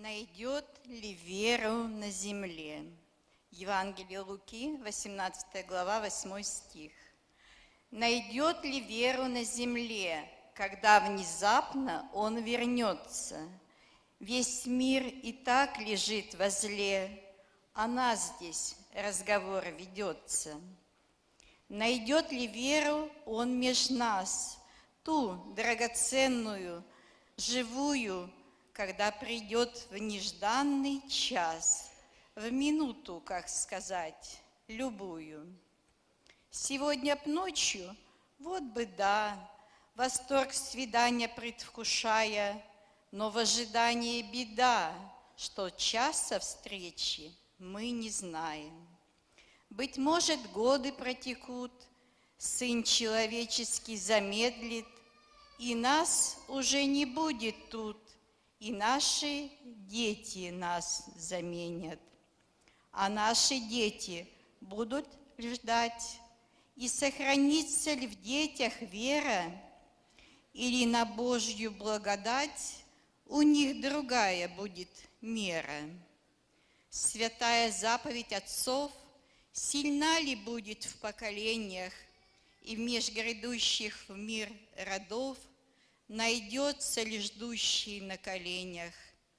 Найдет ли веру на земле? Евангелие Луки, 18 глава, 8 стих. Найдет ли веру на земле, когда внезапно Он вернется? Весь мир и так лежит возле, о нас здесь разговор ведется. Найдет ли веру Он меж нас, ту драгоценную, живую, когда придет в нежданный час, в минуту, как сказать, любую. Сегодня б ночью, вот бы да, восторг свидания предвкушая, но в ожидании беда, что часа встречи мы не знаем. Быть может, годы протекут, Сын человеческий замедлит, и нас уже не будет тут, и наши дети нас заменят. А наши дети будут ждать, и сохранится ли в детях вера, или на Божью благодать у них другая будет мера. Святая заповедь отцов сильна ли будет в поколениях, и в меж грядущих в мир родов найдется ли ждущий на коленях?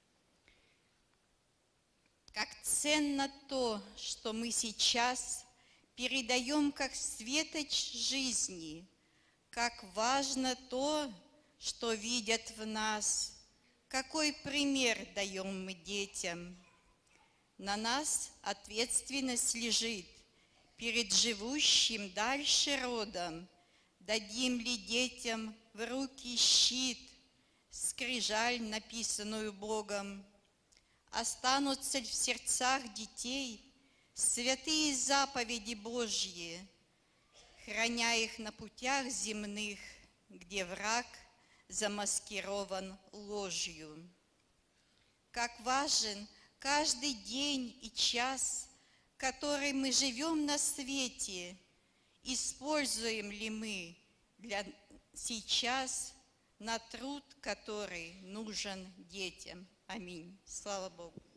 Как ценно то, что мы сейчас передаем как светоч жизни, как важно то, что видят в нас, какой пример даем мы детям. На нас ответственность лежит перед живущим дальше родом. Дадим ли детям в руки щит, скрижаль, написанную Богом? Останутся ли в сердцах детей святые заповеди Божьи, храня их на путях земных, где враг замаскирован ложью? Как важен каждый день и час, который мы живем на свете, используем ли мы для сейчас на труд, который нужен детям. Аминь. Слава Богу.